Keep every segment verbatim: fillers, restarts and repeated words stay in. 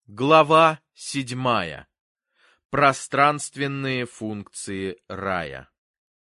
Глава седьмая. Пространственные функции рая.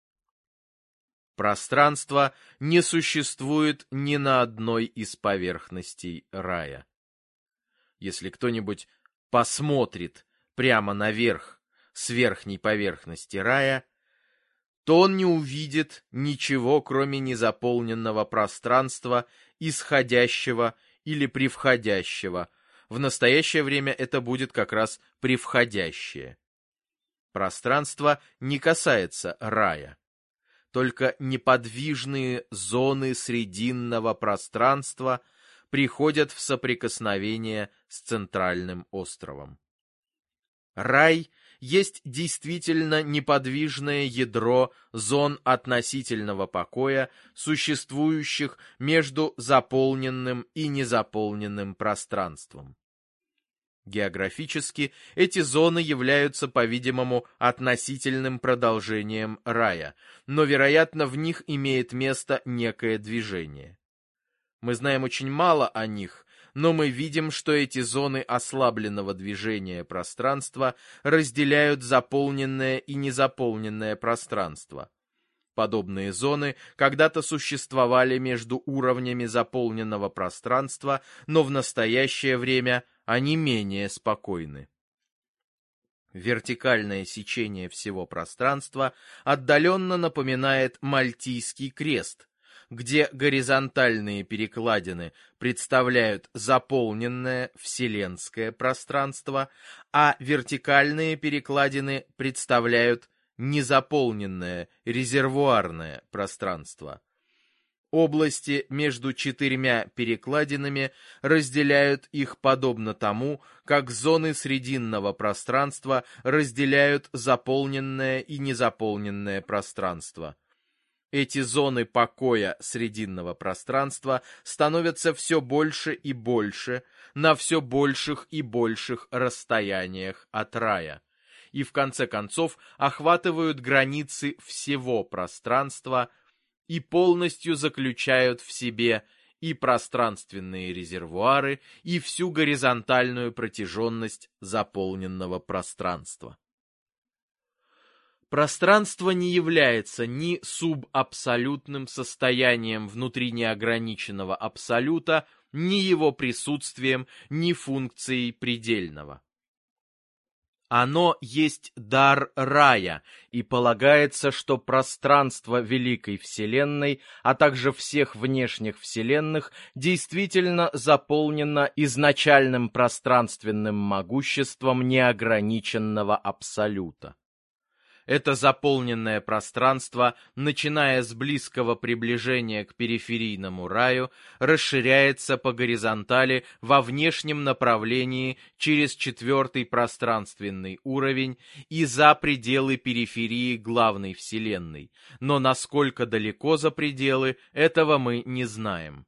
Пространство не существует ни на одной из поверхностей рая. Если кто-нибудь посмотрит прямо наверх с верхней поверхности рая, то он не увидит ничего, кроме незаполненного пространства, исходящего или превходящего. В настоящее время это будет как раз превходящее. Пространство не касается рая. Только неподвижные зоны срединного пространства приходят в соприкосновение с центральным островом. Рай есть действительно неподвижное ядро зон относительного покоя, существующих между заполненным и незаполненным пространством. Географически эти зоны являются, по-видимому, относительным продолжением рая, но, вероятно, в них имеет место некое движение. Мы знаем очень мало о них, но мы видим, что эти зоны ослабленного движения пространства разделяют заполненное и незаполненное пространство. Подобные зоны когда-то существовали между уровнями заполненного пространства, но в настоящее время они менее спокойны. Вертикальное сечение всего пространства отдаленно напоминает Мальтийский крест, где горизонтальные перекладины представляют заполненное вселенское пространство, а вертикальные перекладины представляют незаполненное резервуарное пространство. Области между четырьмя перекладинами разделяют их подобно тому, как зоны срединного пространства разделяют заполненное и незаполненное пространство. Эти зоны покоя срединного пространства становятся все больше и больше на все больших и больших расстояниях от рая, и в конце концов охватывают границы всего пространства и полностью заключают в себе и пространственные резервуары, и всю горизонтальную протяженность заполненного пространства. Пространство не является ни субабсолютным состоянием внутри неограниченного абсолюта, ни его присутствием, ни функцией предельного. Оно есть дар рая, и полагается, что пространство Великой Вселенной, а также всех внешних вселенных, действительно заполнено изначальным пространственным могуществом неограниченного абсолюта. Это заполненное пространство, начиная с близкого приближения к периферийному раю, расширяется по горизонтали во внешнем направлении через четвертый пространственный уровень и за пределы периферии главной Вселенной, но насколько далеко за пределы, этого мы не знаем.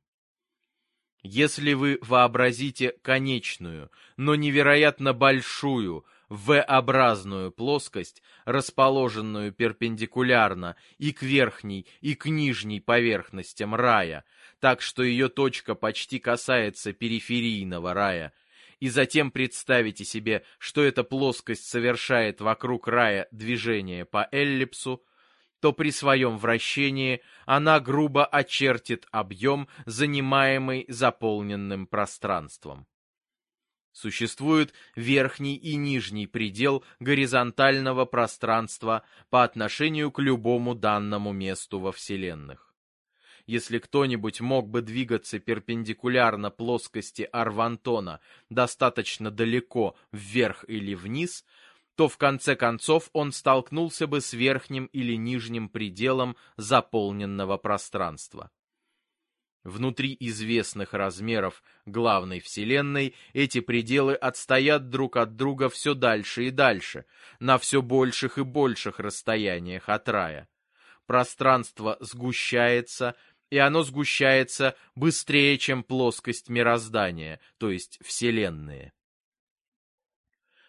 Если вы вообразите конечную, но невероятно большую, V-образную плоскость, расположенную перпендикулярно и к верхней, и к нижней поверхностям рая, так что ее точка почти касается периферийного рая, и затем представите себе, что эта плоскость совершает вокруг рая движение по эллипсу, то при своем вращении она грубо очертит объем, занимаемый заполненным пространством. Существует верхний и нижний предел горизонтального пространства по отношению к любому данному месту во вселенных. Если кто-нибудь мог бы двигаться перпендикулярно плоскости Арвантона достаточно далеко вверх или вниз, то в конце концов он столкнулся бы с верхним или нижним пределом заполненного пространства. Внутри известных размеров главной Вселенной эти пределы отстоят друг от друга все дальше и дальше, на все больших и больших расстояниях от рая. Пространство сгущается, и оно сгущается быстрее, чем плоскость мироздания, то есть Вселенные.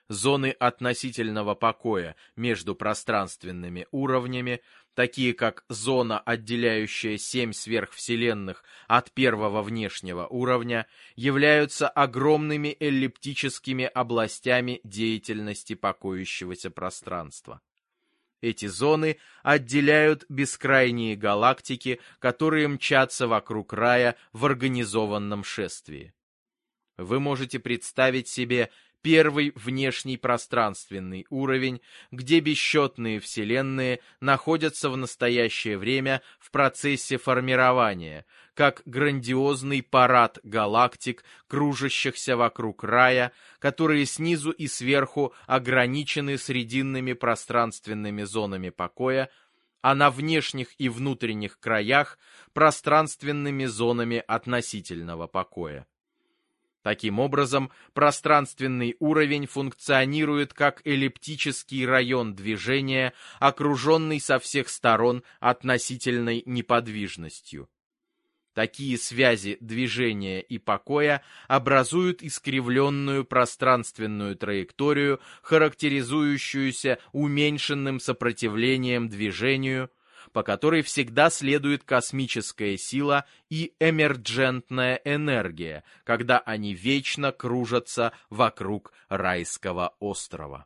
Зоны относительного покоя между пространственными уровнями, такие как зона, отделяющая семь сверхвселенных от первого внешнего уровня, являются огромными эллиптическими областями деятельности покоящегося пространства. Эти зоны отделяют бескрайние галактики, которые мчатся вокруг рая в организованном шествии. Вы можете представить себе первый внешний пространственный уровень, где бесчетные вселенные находятся в настоящее время в процессе формирования, как грандиозный парад галактик, кружащихся вокруг рая, которые снизу и сверху ограничены срединными пространственными зонами покоя, а на внешних и внутренних краях пространственными зонами относительного покоя. Таким образом, пространственный уровень функционирует как эллиптический район движения, окруженный со всех сторон относительной неподвижностью. Такие связи движения и покоя образуют искривленную пространственную траекторию, характеризующуюся уменьшенным сопротивлением движению, по которой всегда следует космическая сила и эмерджентная энергия, когда они вечно кружатся вокруг райского острова.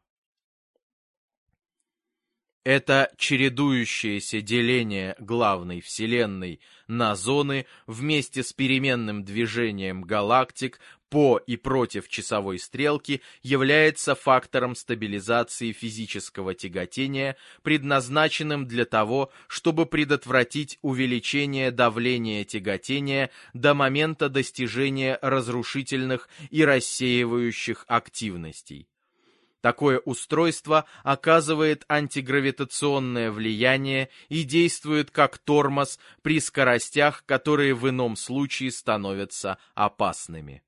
Это чередующееся деление главной Вселенной на зоны вместе с переменным движением галактик по и против часовой стрелки является фактором стабилизации физического тяготения, предназначенным для того, чтобы предотвратить увеличение давления тяготения до момента достижения разрушительных и рассеивающих активностей. Такое устройство оказывает антигравитационное влияние и действует как тормоз при скоростях, которые в ином случае становятся опасными.